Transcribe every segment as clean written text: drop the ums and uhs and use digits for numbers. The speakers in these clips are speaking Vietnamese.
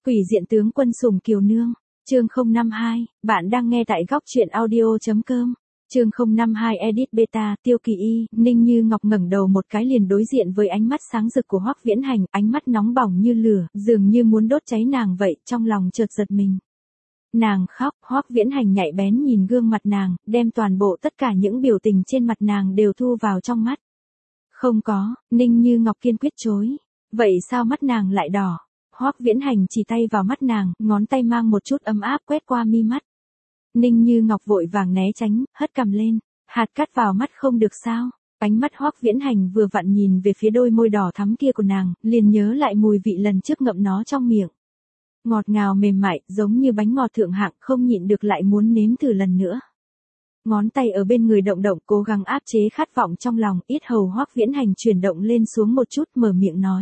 Quỷ diện tướng quân Sùng Kiều Nương, chương 052, bạn đang nghe tại góc truyện audio.com. Chương 052 edit beta, Tiêu Kỳ Y, Ninh Như Ngọc ngẩng đầu một cái liền đối diện với ánh mắt sáng rực của Hoắc Viễn Hành, ánh mắt nóng bỏng như lửa, dường như muốn đốt cháy nàng vậy, trong lòng chợt giật mình. Nàng khóc, Hoắc Viễn Hành nhạy bén nhìn gương mặt nàng, đem toàn bộ tất cả những biểu tình trên mặt nàng đều thu vào trong mắt. Không có, Ninh Như Ngọc kiên quyết chối. Vậy sao mắt nàng lại đỏ? Hoắc Viễn Hành chỉ tay vào mắt nàng, ngón tay mang một chút ấm áp quét qua mi mắt. Ninh Như Ngọc vội vàng né tránh, hất cằm lên, hạt cắt vào mắt không được sao? Ánh mắt Hoắc Viễn Hành vừa vặn nhìn về phía đôi môi đỏ thắm kia của nàng, liền nhớ lại mùi vị lần trước ngậm nó trong miệng. Ngọt ngào mềm mại, giống như bánh ngọt thượng hạng, không nhịn được lại muốn nếm thử lần nữa. Ngón tay ở bên người động động, cố gắng áp chế khát vọng trong lòng, yết hầu Hoắc Viễn Hành chuyển động lên xuống một chút, mở miệng nói.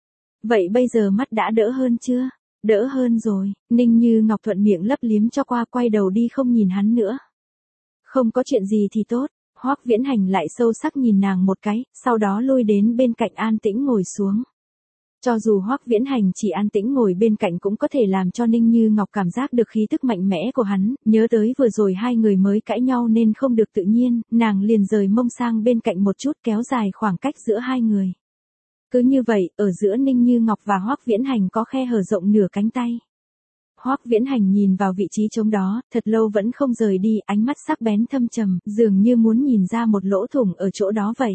Vậy bây giờ mắt đã đỡ hơn chưa? Đỡ hơn rồi, Ninh Như Ngọc thuận miệng lấp liếm cho qua, quay đầu đi không nhìn hắn nữa. Không có chuyện gì thì tốt, Hoắc Viễn Hành lại sâu sắc nhìn nàng một cái, sau đó lui đến bên cạnh an tĩnh ngồi xuống. Cho dù Hoắc Viễn Hành chỉ an tĩnh ngồi bên cạnh cũng có thể làm cho Ninh Như Ngọc cảm giác được khí tức mạnh mẽ của hắn, nhớ tới vừa rồi hai người mới cãi nhau nên không được tự nhiên, nàng liền rời mông sang bên cạnh một chút kéo dài khoảng cách giữa hai người. Cứ như vậy, ở giữa Ninh Như Ngọc và Hoắc Viễn Hành có khe hở rộng nửa cánh tay. Hoắc Viễn Hành nhìn vào vị trí trống đó, thật lâu vẫn không rời đi, ánh mắt sắc bén thâm trầm, dường như muốn nhìn ra một lỗ thủng ở chỗ đó vậy.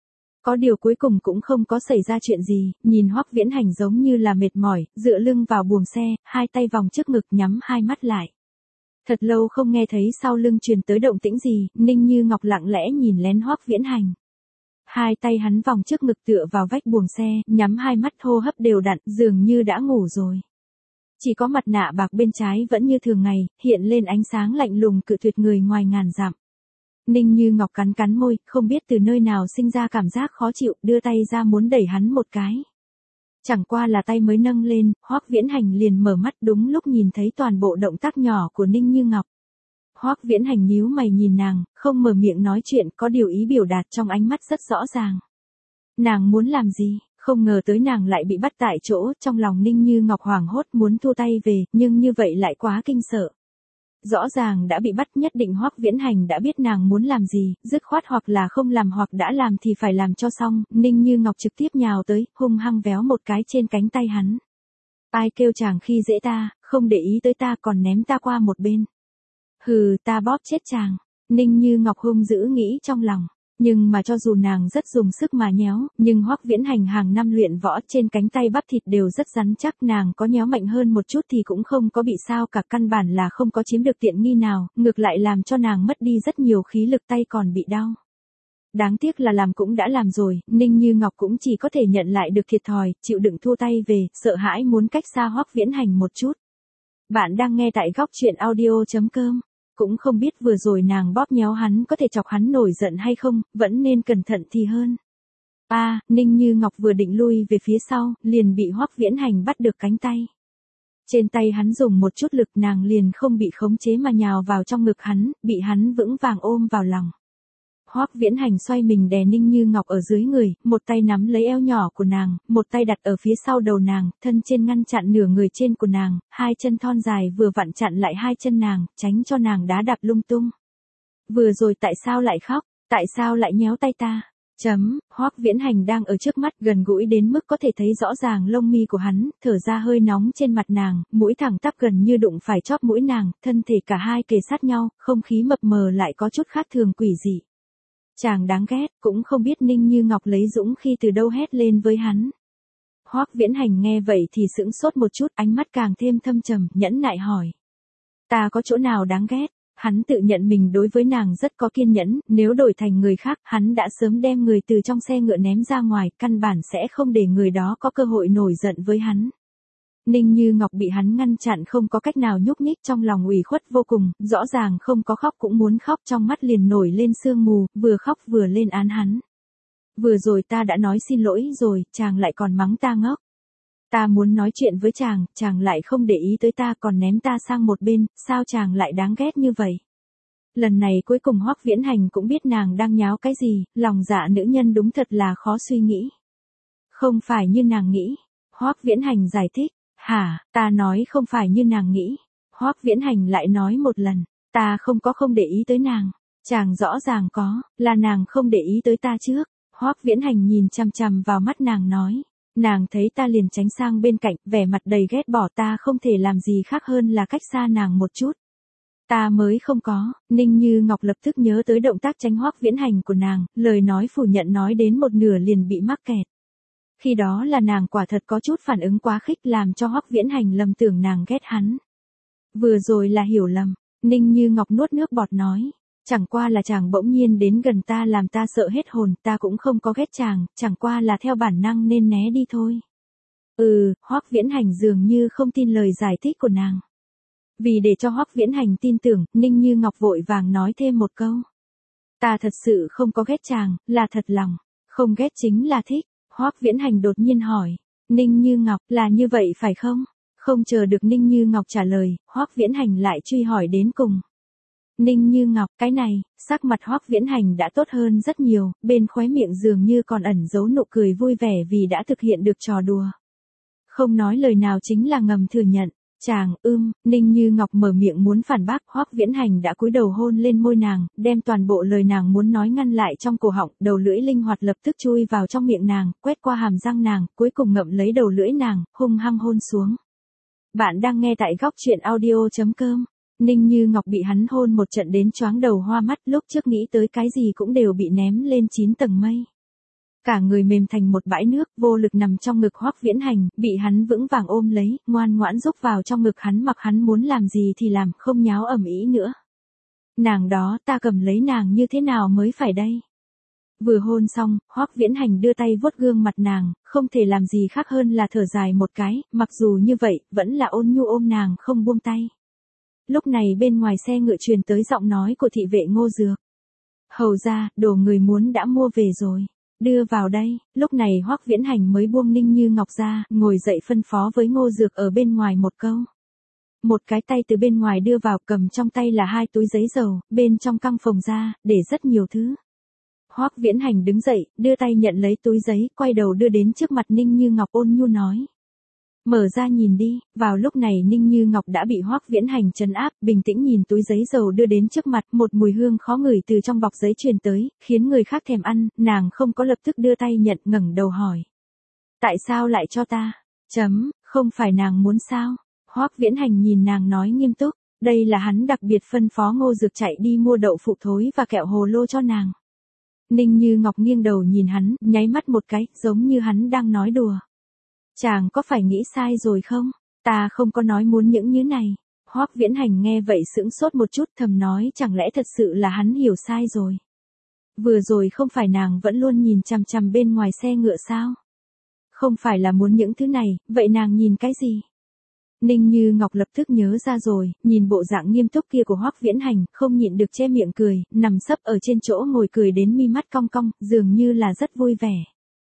Có điều cuối cùng cũng không có xảy ra chuyện gì, nhìn Hoắc Viễn Hành giống như là mệt mỏi, dựa lưng vào buồng xe, hai tay vòng trước ngực nhắm hai mắt lại. Thật lâu không nghe thấy sau lưng truyền tới động tĩnh gì, Ninh Như Ngọc lặng lẽ nhìn lén Hoắc Viễn Hành. Hai tay hắn vòng trước ngực tựa vào vách buồng xe, nhắm hai mắt hô hấp đều đặn, dường như đã ngủ rồi. Chỉ có mặt nạ bạc bên trái vẫn như thường ngày, hiện lên ánh sáng lạnh lùng cự tuyệt người ngoài ngàn dặm. Ninh Như Ngọc cắn cắn môi, không biết từ nơi nào sinh ra cảm giác khó chịu, đưa tay ra muốn đẩy hắn một cái. Chẳng qua là tay mới nâng lên, Hoắc Viễn Hành liền mở mắt đúng lúc nhìn thấy toàn bộ động tác nhỏ của Ninh Như Ngọc. Hoắc Viễn Hành nhíu mày nhìn nàng, không mở miệng nói chuyện, có điều ý biểu đạt trong ánh mắt rất rõ ràng. Nàng muốn làm gì? Không ngờ tới nàng lại bị bắt tại chỗ, trong lòng Ninh Như Ngọc hoảng hốt muốn thu tay về, nhưng như vậy lại quá kinh sợ. Rõ ràng đã bị bắt, nhất định Hoắc Viễn Hành đã biết nàng muốn làm gì, dứt khoát hoặc là không làm hoặc đã làm thì phải làm cho xong, Ninh Như Ngọc trực tiếp nhào tới, hung hăng véo một cái trên cánh tay hắn. Ai kêu chàng khi dễ ta, không để ý tới ta còn ném ta qua một bên. Hừ, ta bóp chết chàng. Ninh Như Ngọc hung dữ nghĩ trong lòng. Nhưng mà cho dù nàng rất dùng sức mà nhéo, nhưng Hoắc Viễn Hành hàng năm luyện võ trên cánh tay bắp thịt đều rất rắn chắc, nàng có nhéo mạnh hơn một chút thì cũng không có bị sao cả, căn bản là không có chiếm được tiện nghi nào, ngược lại làm cho nàng mất đi rất nhiều khí lực, tay còn bị đau. Đáng tiếc là làm cũng đã làm rồi, Ninh Như Ngọc cũng chỉ có thể nhận lại được thiệt thòi, chịu đựng thua tay về, sợ hãi muốn cách xa Hoắc Viễn Hành một chút. Bạn đang nghe tại góc truyện audio.com. Cũng không biết vừa rồi nàng bóp nhéo hắn có thể chọc hắn nổi giận hay không, vẫn nên cẩn thận thì hơn. Ninh Như Ngọc vừa định lui về phía sau, liền bị Hoắc Viễn Hành bắt được cánh tay. Trên tay hắn dùng một chút lực, nàng liền không bị khống chế mà nhào vào trong ngực hắn, bị hắn vững vàng ôm vào lòng. Hoắc Viễn Hành xoay mình đè Ninh Như Ngọc ở dưới người, một tay nắm lấy eo nhỏ của nàng, một tay đặt ở phía sau đầu nàng, thân trên ngăn chặn nửa người trên của nàng, hai chân thon dài vừa vặn chặn lại hai chân nàng, tránh cho nàng đá đạp lung tung. Vừa rồi tại sao lại khóc, tại sao lại nhéo tay ta? Hoắc Viễn Hành đang ở trước mắt, gần gũi đến mức có thể thấy rõ ràng lông mi của hắn, thở ra hơi nóng trên mặt nàng, mũi thẳng tắp gần như đụng phải chóp mũi nàng, thân thể cả hai kề sát nhau, không khí mập mờ lại có chút khác thường quỷ dị. Chàng đáng ghét, cũng không biết Ninh Như Ngọc lấy dũng khi từ đâu hét lên với hắn. Hoắc Viễn Hành nghe vậy thì sững sốt một chút, ánh mắt càng thêm thâm trầm, nhẫn nại hỏi. Ta có chỗ nào đáng ghét? Hắn tự nhận mình đối với nàng rất có kiên nhẫn, nếu đổi thành người khác, hắn đã sớm đem người từ trong xe ngựa ném ra ngoài, căn bản sẽ không để người đó có cơ hội nổi giận với hắn. Ninh Như Ngọc bị hắn ngăn chặn không có cách nào nhúc nhích, trong lòng ủy khuất vô cùng, rõ ràng không có khóc cũng muốn khóc, trong mắt liền nổi lên sương mù, vừa khóc vừa lên án hắn. Vừa rồi ta đã nói xin lỗi rồi, chàng lại còn mắng ta ngốc. Ta muốn nói chuyện với chàng, chàng lại không để ý tới ta còn ném ta sang một bên, sao chàng lại đáng ghét như vậy? Lần này cuối cùng Hoắc Viễn Hành cũng biết nàng đang nháo cái gì, lòng dạ nữ nhân đúng thật là khó suy nghĩ. Không phải như nàng nghĩ. Hoắc Viễn Hành giải thích. Hả, ta nói không phải như nàng nghĩ. Hoắc Viễn Hành lại nói một lần, ta không có không để ý tới nàng. Chàng rõ ràng có, là nàng không để ý tới ta trước. Hoắc Viễn Hành nhìn chằm chằm vào mắt nàng nói, nàng thấy ta liền tránh sang bên cạnh, vẻ mặt đầy ghét bỏ, ta không thể làm gì khác hơn là cách xa nàng một chút. Ta mới không có. Ninh Như Ngọc lập tức nhớ tới động tác tránh Hoắc Viễn Hành của nàng, lời nói phủ nhận nói đến một nửa liền bị mắc kẹt. Khi đó là nàng quả thật có chút phản ứng quá khích làm cho Hoắc Viễn Hành lầm tưởng nàng ghét hắn. Vừa rồi là hiểu lầm. Ninh Như Ngọc nuốt nước bọt nói, chẳng qua là chàng bỗng nhiên đến gần ta làm ta sợ hết hồn, ta cũng không có ghét chàng, chẳng qua là theo bản năng nên né đi thôi. Hoắc Viễn Hành dường như không tin lời giải thích của nàng. Vì để cho Hoắc Viễn Hành tin tưởng, Ninh Như Ngọc vội vàng nói thêm một câu. Ta thật sự không có ghét chàng, là thật lòng, không ghét chính là thích. Hoắc Viễn Hành đột nhiên hỏi, Ninh Như Ngọc, là như vậy phải không? Không chờ được Ninh Như Ngọc trả lời, Hoắc Viễn Hành lại truy hỏi đến cùng. Ninh Như Ngọc, cái này, sắc mặt Hoắc Viễn Hành đã tốt hơn rất nhiều, bên khóe miệng dường như còn ẩn giấu nụ cười vui vẻ vì đã thực hiện được trò đùa. Không nói lời nào chính là ngầm thừa nhận. Chàng, Ninh Như Ngọc mở miệng muốn phản bác, Hoắc Viễn Hành đã cúi đầu hôn lên môi nàng, đem toàn bộ lời nàng muốn nói ngăn lại trong cổ họng, đầu lưỡi linh hoạt lập tức chui vào trong miệng nàng, quét qua hàm răng nàng, cuối cùng ngậm lấy đầu lưỡi nàng, hung hăng hôn xuống. Bạn đang nghe tại góc truyện audio.com. Ninh Như Ngọc bị hắn hôn một trận đến choáng đầu hoa mắt, lúc trước nghĩ tới cái gì cũng đều bị ném lên 9 tầng mây. Cả người mềm thành một bãi nước, vô lực nằm trong ngực Hoắc Viễn Hành, bị hắn vững vàng ôm lấy, ngoan ngoãn rúc vào trong ngực hắn, mặc hắn muốn làm gì thì làm, không nháo ầm ĩ nữa. Nàng đó, ta cầm lấy nàng như thế nào mới phải đây? Vừa hôn xong, Hoắc Viễn Hành đưa tay vuốt gương mặt nàng, không thể làm gì khác hơn là thở dài một cái, mặc dù như vậy, vẫn là ôn nhu ôm nàng không buông tay. Lúc này bên ngoài xe ngựa truyền tới giọng nói của thị vệ Ngô Dược. Hầu ra, đồ người muốn đã mua về rồi. Đưa vào đây. Lúc này Hoắc Viễn Hành mới buông Ninh Như Ngọc ra, ngồi dậy phân phó với Ngô Dược ở bên ngoài một câu. Một cái tay từ bên ngoài đưa vào, cầm trong tay là 2 túi giấy dầu, bên trong căng phồng ra, để rất nhiều thứ. Hoắc Viễn Hành đứng dậy, đưa tay nhận lấy túi giấy, quay đầu đưa đến trước mặt Ninh Như Ngọc ôn nhu nói. Mở ra nhìn đi. Vào lúc này Ninh Như Ngọc đã bị Hoắc Viễn Hành trấn áp, bình tĩnh nhìn túi giấy dầu đưa đến trước mặt, một mùi hương khó ngửi từ trong bọc giấy truyền tới, khiến người khác thèm ăn, nàng không có lập tức đưa tay nhận, ngẩng đầu hỏi. Tại sao lại cho ta? Không phải nàng muốn sao? Hoắc Viễn Hành nhìn nàng nói nghiêm túc, đây là hắn đặc biệt phân phó Ngô Dược chạy đi mua đậu phụ thối và kẹo hồ lô cho nàng. Ninh Như Ngọc nghiêng đầu nhìn hắn, nháy mắt một cái, giống như hắn đang nói đùa. Chàng có phải nghĩ sai rồi không? Ta không có nói muốn những như này. Hoắc Viễn Hành nghe vậy sững sốt một chút, thầm nói chẳng lẽ thật sự là hắn hiểu sai rồi. Vừa rồi không phải nàng vẫn luôn nhìn chằm chằm bên ngoài xe ngựa sao? Không phải là muốn những thứ này, vậy nàng nhìn cái gì? Ninh Như Ngọc lập tức nhớ ra rồi, nhìn bộ dạng nghiêm túc kia của Hoắc Viễn Hành, không nhịn được che miệng cười, nằm sấp ở trên chỗ ngồi cười đến mi mắt cong cong, dường như là rất vui vẻ.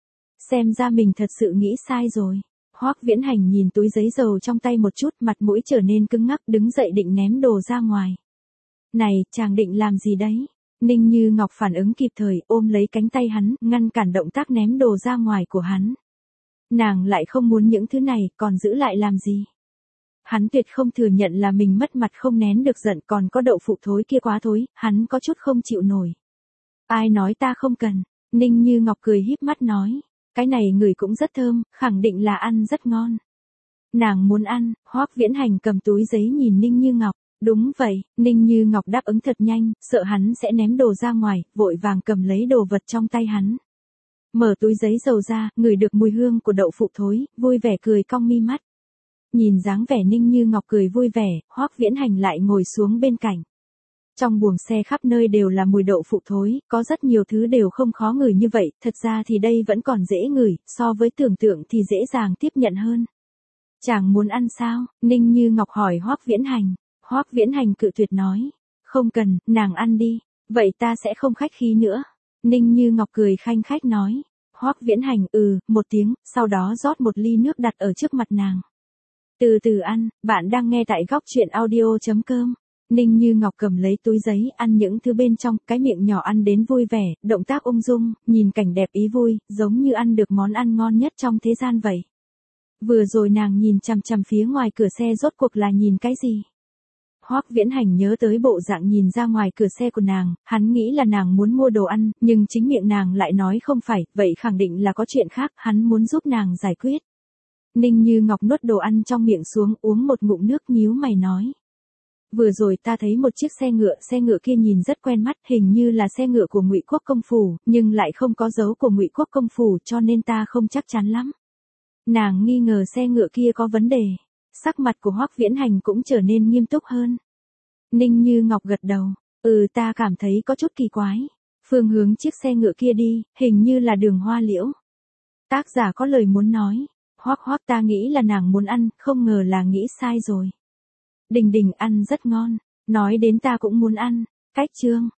Xem ra mình thật sự nghĩ sai rồi. Hoắc Viễn Hành nhìn túi giấy dầu trong tay một chút, mặt mũi trở nên cứng ngắc, đứng dậy định ném đồ ra ngoài. Này, chàng định làm gì đấy? Ninh Như Ngọc phản ứng kịp thời, ôm lấy cánh tay hắn, ngăn cản động tác ném đồ ra ngoài của hắn. Nàng lại không muốn những thứ này, còn giữ lại làm gì? Hắn tuyệt không thừa nhận là mình mất mặt không nén được giận, còn có đậu phụ thối kia quá thối, hắn có chút không chịu nổi. Ai nói ta không cần? Ninh Như Ngọc cười híp mắt nói. Cái này ngửi cũng rất thơm, khẳng định là ăn rất ngon. Nàng muốn ăn. Hoắc Viễn Hành cầm túi giấy nhìn Ninh Như Ngọc. Đúng vậy. Ninh Như Ngọc đáp ứng thật nhanh, sợ hắn sẽ ném đồ ra ngoài, vội vàng cầm lấy đồ vật trong tay hắn. Mở túi giấy dầu ra, ngửi được mùi hương của đậu phụ thối, vui vẻ cười cong mi mắt. Nhìn dáng vẻ Ninh Như Ngọc cười vui vẻ, Hoắc Viễn Hành lại ngồi xuống bên cạnh. Trong buồng xe khắp nơi đều là mùi đậu phụ thối, có rất nhiều thứ đều không khó ngửi như vậy, thật ra thì đây vẫn còn dễ ngửi, so với tưởng tượng thì dễ dàng tiếp nhận hơn. Chàng muốn ăn sao? Ninh Như Ngọc hỏi Hoắc Viễn Hành. Hoắc Viễn Hành cự tuyệt nói. Không cần, nàng ăn đi, vậy ta sẽ không khách khí nữa. Ninh Như Ngọc cười khanh khách nói. Hoắc Viễn Hành một tiếng, sau đó rót một ly nước đặt ở trước mặt nàng. Từ từ ăn. Bạn đang nghe tại góc truyện audio.com. Ninh Như Ngọc cầm lấy túi giấy, ăn những thứ bên trong, cái miệng nhỏ ăn đến vui vẻ, động tác ung dung, nhìn cảnh đẹp ý vui, giống như ăn được món ăn ngon nhất trong thế gian vậy. Vừa rồi nàng nhìn chằm chằm phía ngoài cửa xe rốt cuộc là nhìn cái gì? Hoắc Viễn Hành nhớ tới bộ dạng nhìn ra ngoài cửa xe của nàng, hắn nghĩ là nàng muốn mua đồ ăn, nhưng chính miệng nàng lại nói không phải, vậy khẳng định là có chuyện khác, hắn muốn giúp nàng giải quyết. Ninh Như Ngọc nuốt đồ ăn trong miệng xuống, uống một ngụm nước, nhíu mày nói. Vừa rồi ta thấy một chiếc xe ngựa kia nhìn rất quen mắt, hình như là xe ngựa của Ngụy Quốc công phủ, nhưng lại không có dấu của Ngụy Quốc công phủ, cho nên ta không chắc chắn lắm. Nàng nghi ngờ xe ngựa kia có vấn đề. Sắc mặt của Hoắc Viễn Hành cũng trở nên nghiêm túc hơn. Ninh Như Ngọc gật đầu, ta cảm thấy có chút kỳ quái. Phương hướng chiếc xe ngựa kia đi, hình như là đường Hoa Liễu. Tác giả có lời muốn nói, Hoắc ta nghĩ là nàng muốn ăn, không ngờ là nghĩ sai rồi. Đình Đình ăn rất ngon, nói đến ta cũng muốn ăn. Cách chương